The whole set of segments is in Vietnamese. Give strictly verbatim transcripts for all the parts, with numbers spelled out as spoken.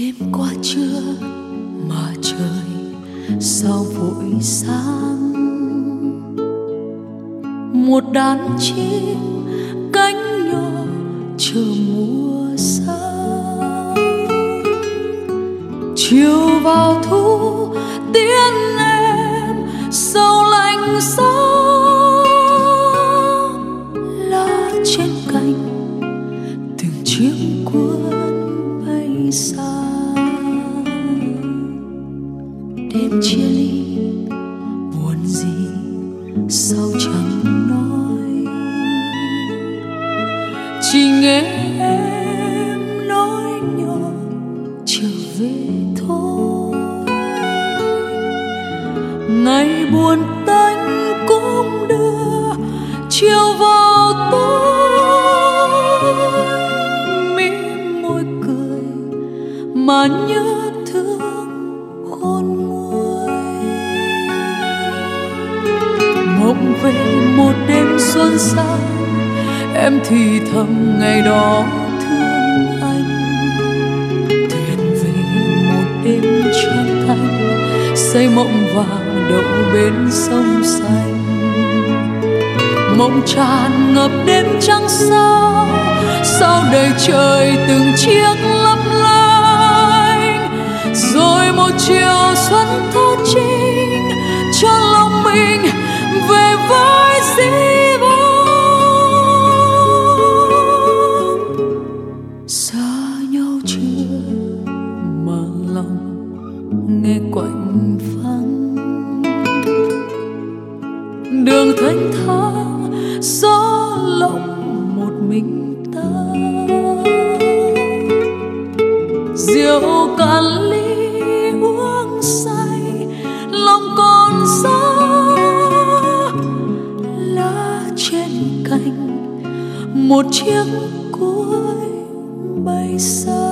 Đêm qua trưa mà trời sao vội sáng, một đàn chim cánh nhỏ chờ mùa sang. Chiều vào thu tiễn em sầu lạnh giá, lá trên cành từng chiếc cuốn bay xa. Đêm chia ly buồn gì sao chẳng nói, chỉ nghe em nói nhỏ trở về thôi. Ngày buồn tanh cũng đưa chiều vào tối, mím môi cười mà nhớ thương khôn nguôi. Mộng về một đêm xuân sang, em thì thầm ngày đó thương anh. Thuyền về một đêm trăng thanh, xây mộng vàng đậu bên sông xanh. Mộng tràn ngập đêm trăng sao, sao đầy trời từng chiếc lấp lánh. Rồi một chiều xuân thơ trinh cho lòng mình về với dĩ vãng. Xa nhau chưa mà lòng nghe quạnh vắng, đường thanh thang gió lộng một mình ta. Rượu cạn ly uống say, lòng còn giá lá trên cành một chiếc cuối bay xa.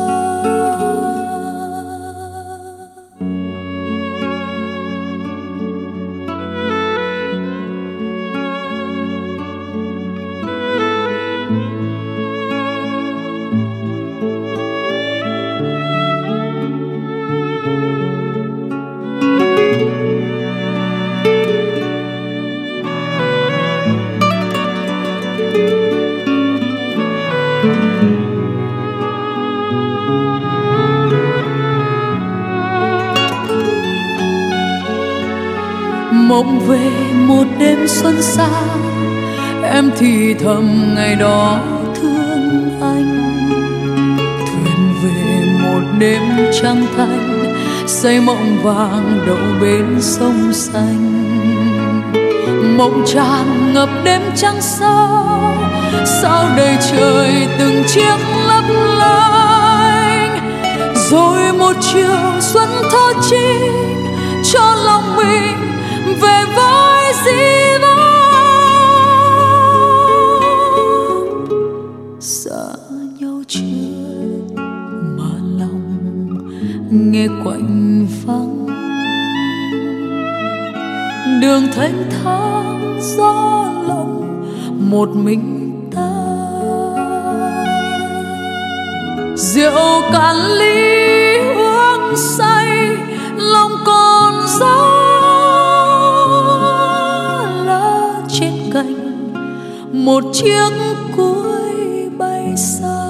Mộng về một đêm xuân sang, em thì thầm ngày đó thương anh. Thuyền về một đêm trăng thanh, xây mộng vàng đậu bên sông xanh. Mộng tràn ngập đêm trăng sao, sao đầy trời từng chiếc lấp lánh. Rồi một chiều xuân thơ trinh cho lòng mình về với dĩ vãng. Xa nhau chưa mà lòng nghe quạnh vắng, đường thanh thang gió lộng một mình ta. Rượu cạn ly uống say, lòng còn giá một chiếc cuối bay xa.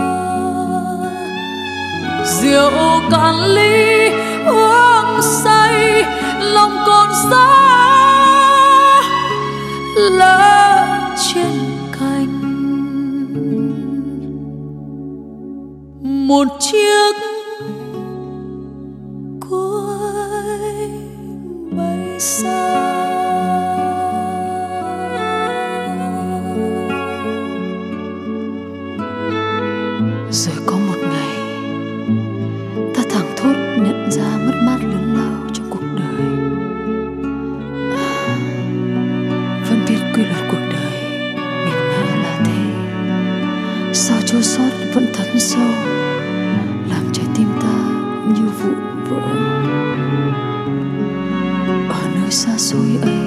Rượu cạn ly uống say, lòng còn giá lá trên cành một chiếc cuối bay xa. Rồi có một ngày, ta thảng thốt nhận ra mất mát lớn lao trong cuộc đời. À, vẫn biết quy luật cuộc đời nghiệt ngã là thế, sao chua xót vẫn thấm sâu, làm trái tim ta như vụn vỡ. Ở nơi xa xôi ấy